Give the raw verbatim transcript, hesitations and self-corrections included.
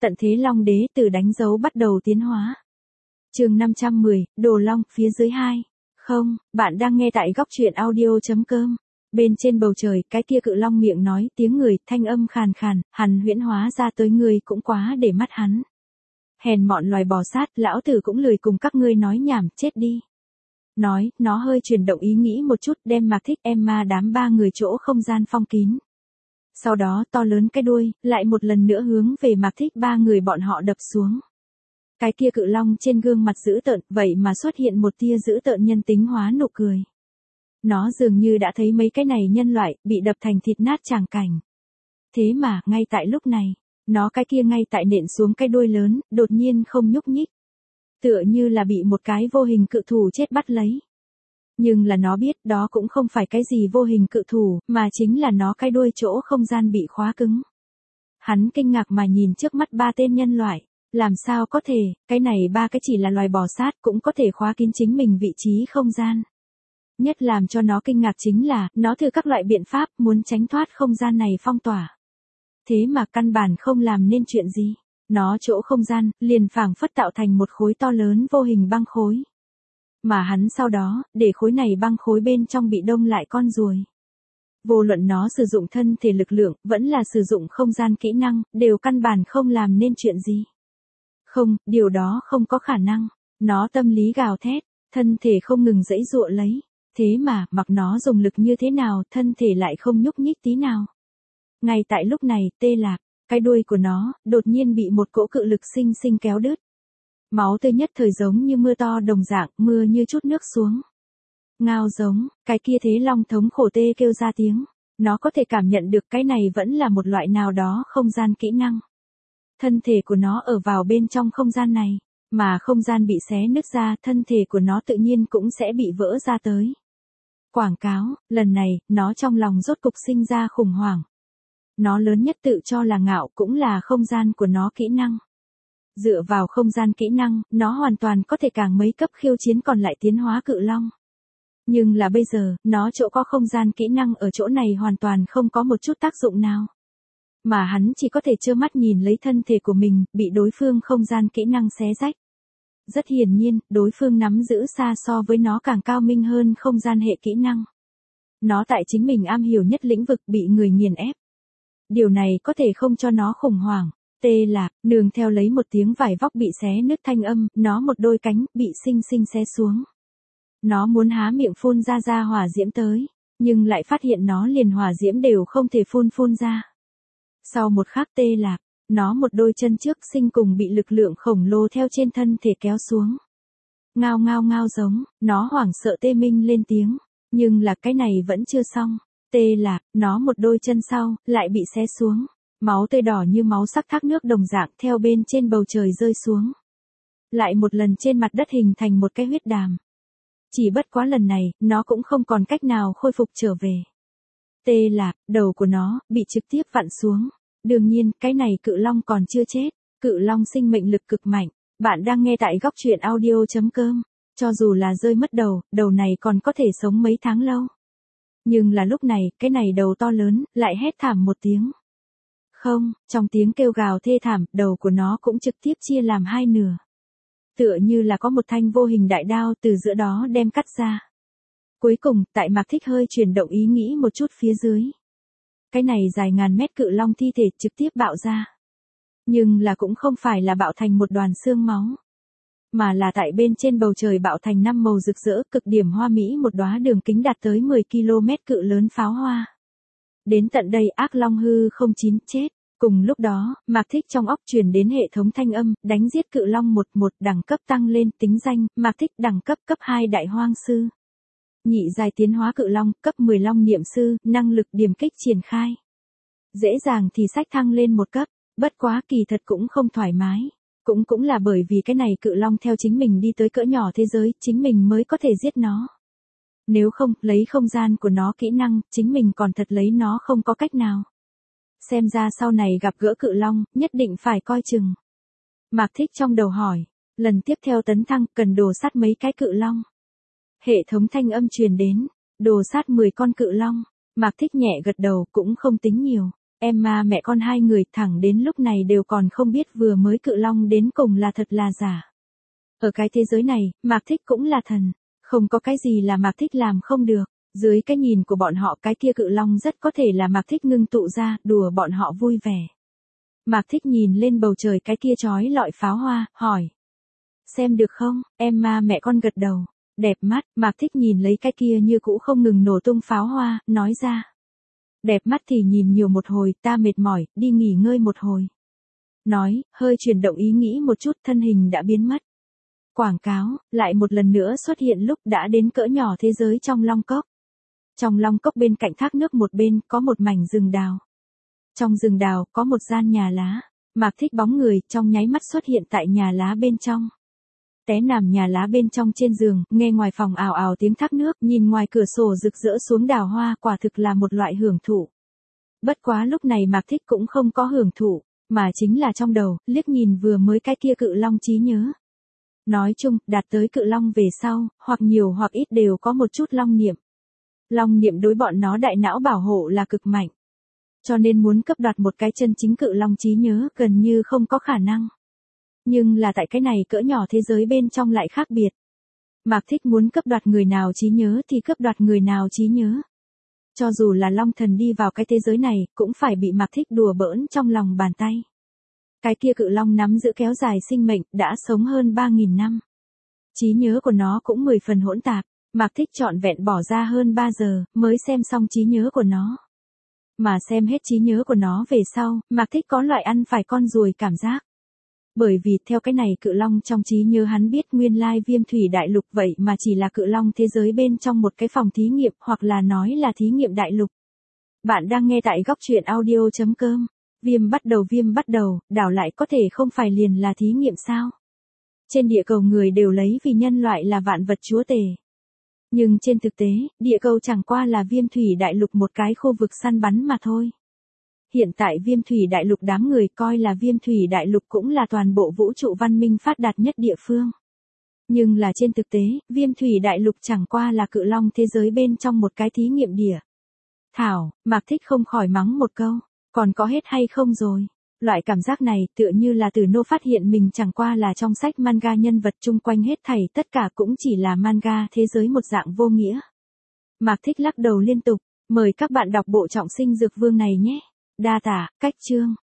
tận thế Long Đế từ đánh dấu bắt đầu tiến hóa. Chương năm trăm mười, Đồ Long, phía dưới hai. Không, bạn đang nghe tại góc truyện audio chấm com. Bên trên bầu trời, cái kia cự long miệng nói tiếng người, thanh âm khàn khàn, hắn huyễn hóa ra tới người cũng quá để mắt hắn. Hèn mọn loài bò sát, lão tử cũng lười cùng các ngươi nói nhảm, chết đi. Nói, nó hơi chuyển động ý nghĩ một chút, đem Mạc Thích, Emma đám ba người chỗ không gian phong kín. Sau đó to lớn cái đuôi, lại một lần nữa hướng về Mạc Thích ba người bọn họ đập xuống. Cái kia cự long trên gương mặt dữ tợn, vậy mà xuất hiện một tia dữ tợn nhân tính hóa nụ cười. Nó dường như đã thấy mấy cái này nhân loại, bị đập thành thịt nát tràng cảnh. Thế mà, ngay tại lúc này, nó cái kia ngay tại nện xuống cái đuôi lớn, đột nhiên không nhúc nhích. Tựa như là bị một cái vô hình cự thủ chết bắt lấy. Nhưng là nó biết đó cũng không phải cái gì vô hình cự thủ, mà chính là nó cái đuôi chỗ không gian bị khóa cứng. Hắn kinh ngạc mà nhìn trước mắt ba tên nhân loại. Làm sao có thể, cái này ba cái chỉ là loài bò sát cũng có thể khóa kín chính mình vị trí không gian. Nhất làm cho nó kinh ngạc chính là, nó thử các loại biện pháp muốn tránh thoát không gian này phong tỏa. Thế mà căn bản không làm nên chuyện gì. Nó chỗ không gian, liền phảng phất tạo thành một khối to lớn vô hình băng khối. Mà hắn sau đó, để khối này băng khối bên trong bị đông lại con ruồi. Vô luận nó sử dụng thân thể lực lượng, vẫn là sử dụng không gian kỹ năng, đều căn bản không làm nên chuyện gì. Không, điều đó không có khả năng. Nó tâm lý gào thét, thân thể không ngừng giãy giụa lấy. Thế mà, mặc nó dùng lực như thế nào, thân thể lại không nhúc nhích tí nào. Ngay tại lúc này, tê lạc, cái đuôi của nó, đột nhiên bị một cỗ cự lực sinh sinh kéo đứt. Máu tươi nhất thời giống như mưa to đồng dạng, mưa như chút nước xuống. Ngao giống, cái kia thế long thống khổ tê kêu ra tiếng. Nó có thể cảm nhận được cái này vẫn là một loại nào đó không gian kỹ năng. Thân thể của nó ở vào bên trong không gian này, mà không gian bị xé nứt ra, thân thể của nó tự nhiên cũng sẽ bị vỡ ra tới. Quảng cáo, lần này, nó trong lòng rốt cục sinh ra khủng hoảng. Nó lớn nhất tự cho là ngạo cũng là không gian của nó kỹ năng. Dựa vào không gian kỹ năng, nó hoàn toàn có thể càng mấy cấp khiêu chiến còn lại tiến hóa cự long. Nhưng là bây giờ, nó chỗ có không gian kỹ năng ở chỗ này hoàn toàn không có một chút tác dụng nào. Mà hắn chỉ có thể trơ mắt nhìn lấy thân thể của mình, bị đối phương không gian kỹ năng xé rách. Rất hiển nhiên, đối phương nắm giữ xa so với nó càng cao minh hơn không gian hệ kỹ năng. Nó tại chính mình am hiểu nhất lĩnh vực bị người nghiền ép. Điều này có thể không cho nó khủng hoảng. Tê lạc, nương theo lấy một tiếng vải vóc bị xé nứt thanh âm, nó một đôi cánh, bị xinh xinh xé xuống. Nó muốn há miệng phun ra ra hỏa diễm tới, nhưng lại phát hiện nó liền hỏa diễm đều không thể phun phun ra. Sau một khắc tê lạc, nó một đôi chân trước sinh cùng bị lực lượng khổng lồ theo trên thân thể kéo xuống. Ngao ngao ngao giống, nó hoảng sợ tê minh lên tiếng, nhưng là cái này vẫn chưa xong. Tê lạc, nó một đôi chân sau, lại bị xé xuống. Máu tươi đỏ như máu sắc thác nước đồng dạng theo bên trên bầu trời rơi xuống. Lại một lần trên mặt đất hình thành một cái huyết đàm. Chỉ bất quá lần này, nó cũng không còn cách nào khôi phục trở về. Tê lạc, đầu của nó, bị trực tiếp vặn xuống. Đương nhiên, cái này cự long còn chưa chết. Cự long sinh mệnh lực cực mạnh. Bạn đang nghe tại góc truyện audio chấm com. Cho dù là rơi mất đầu, đầu này còn có thể sống mấy tháng lâu. Nhưng là lúc này, cái này đầu to lớn, lại hét thảm một tiếng. Không, trong tiếng kêu gào thê thảm, đầu của nó cũng trực tiếp chia làm hai nửa. Tựa như là có một thanh vô hình đại đao từ giữa đó đem cắt ra. Cuối cùng, tại Mạc Thích hơi chuyển động ý nghĩ một chút phía dưới. Cái này dài ngàn mét cự long thi thể trực tiếp bạo ra. Nhưng là cũng không phải là bạo thành một đoàn xương máu. Mà là tại bên trên bầu trời bạo thành năm màu rực rỡ cực điểm hoa mỹ một đóa đường kính đạt tới mười ki lô mét cự lớn pháo hoa. Đến tận đây ác long hư không chín chết. Cùng lúc đó, Mạc Thích trong óc truyền đến hệ thống thanh âm, đánh giết cự long một một đẳng cấp tăng lên tính danh, Mạc Thích đẳng cấp cấp hai đại hoang sư. Nhị giai tiến hóa cự long, cấp mười long niệm sư, năng lực điểm kích triển khai. Dễ dàng thì sách thăng lên một cấp, bất quá kỳ thật cũng không thoải mái. Cũng cũng là bởi vì cái này cự long theo chính mình đi tới cỡ nhỏ thế giới, chính mình mới có thể giết nó. Nếu không, lấy không gian của nó kỹ năng, chính mình còn thật lấy nó không có cách nào. Xem ra sau này gặp gỡ cự long, nhất định phải coi chừng. Mạc Thích trong đầu hỏi, lần tiếp theo tấn thăng, cần đồ sát mấy cái cự long. Hệ thống thanh âm truyền đến, đồ sát mười con cự long. Mạc Thích nhẹ gật đầu cũng không tính nhiều. Emma mẹ con hai người thẳng đến lúc này đều còn không biết vừa mới cự long đến cùng là thật là giả. Ở cái thế giới này, Mạc Thích cũng là thần. Không có cái gì là Mạc Thích làm không được. Dưới cái nhìn của bọn họ cái kia cự long rất có thể là Mạc Thích ngưng tụ ra, đùa bọn họ vui vẻ. Mạc Thích nhìn lên bầu trời cái kia chói lọi pháo hoa, hỏi. Xem được không? Emma mẹ con gật đầu. Đẹp mắt, Mạc Thích nhìn lấy cái kia như cũ không ngừng nổ tung pháo hoa, nói ra. Đẹp mắt thì nhìn nhiều một hồi, ta mệt mỏi, đi nghỉ ngơi một hồi. Nói, hơi chuyển động ý nghĩ một chút, thân hình đã biến mất. Quảng cáo, lại một lần nữa xuất hiện lúc đã đến cỡ nhỏ thế giới trong Long Cốc. Trong Long Cốc bên cạnh thác nước một bên có một mảnh rừng đào. Trong rừng đào có một gian nhà lá. Mạc Thích bóng người trong nháy mắt xuất hiện tại nhà lá bên trong. Té nằm nhà lá bên trong trên giường, nghe ngoài phòng ào ào tiếng thác nước, nhìn ngoài cửa sổ rực rỡ xuống đào hoa, quả thực là một loại hưởng thụ. Bất quá lúc này Mạc Thích cũng không có hưởng thụ, mà chính là trong đầu, liếc nhìn vừa mới cái kia cự long trí nhớ. Nói chung, đạt tới cự long về sau, hoặc nhiều hoặc ít đều có một chút long niệm. Long niệm đối bọn nó đại não bảo hộ là cực mạnh. Cho nên muốn cấp đoạt một cái chân chính cự long trí nhớ gần như không có khả năng. Nhưng là tại cái này cỡ nhỏ thế giới bên trong lại khác biệt. Mạc Thích muốn cấp đoạt người nào trí nhớ thì cấp đoạt người nào trí nhớ. Cho dù là long thần đi vào cái thế giới này, cũng phải bị Mạc Thích đùa bỡn trong lòng bàn tay. Cái kia cự long nắm giữ kéo dài sinh mệnh, đã sống hơn ba nghìn năm. Trí nhớ của nó cũng mười phần hỗn tạp, Mạc Thích trọn vẹn bỏ ra hơn ba giờ, mới xem xong trí nhớ của nó. Mà xem hết trí nhớ của nó về sau, Mạc Thích có loại ăn phải con ruồi cảm giác. Bởi vì theo cái này cự long trong trí nhớ hắn biết nguyên lai Viêm Thủy Đại Lục vậy mà chỉ là cự long thế giới bên trong một cái phòng thí nghiệm hoặc là nói là thí nghiệm đại lục. Bạn đang nghe tại góc truyện audio chấm com. Viêm bắt đầu viêm bắt đầu, đảo lại có thể không phải liền là thí nghiệm sao? Trên địa cầu người đều lấy vì nhân loại là vạn vật chúa tể. Nhưng trên thực tế, địa cầu chẳng qua là Viêm Thủy Đại Lục một cái khu vực săn bắn mà thôi. Hiện tại Viêm Thủy Đại Lục đám người coi là Viêm Thủy Đại Lục cũng là toàn bộ vũ trụ văn minh phát đạt nhất địa phương. Nhưng là trên thực tế, Viêm Thủy Đại Lục chẳng qua là cự long thế giới bên trong một cái thí nghiệm địa. Thảo, Mạc Thích không khỏi mắng một câu, còn có hết hay không rồi? Loại cảm giác này tựa như là Tử Nô phát hiện mình chẳng qua là trong sách manga nhân vật chung quanh hết thảy tất cả cũng chỉ là manga thế giới một dạng vô nghĩa. Mạc Thích lắc đầu liên tục, mời các bạn đọc bộ Trọng Sinh Dược Vương này nhé. Đa tả, cách chương.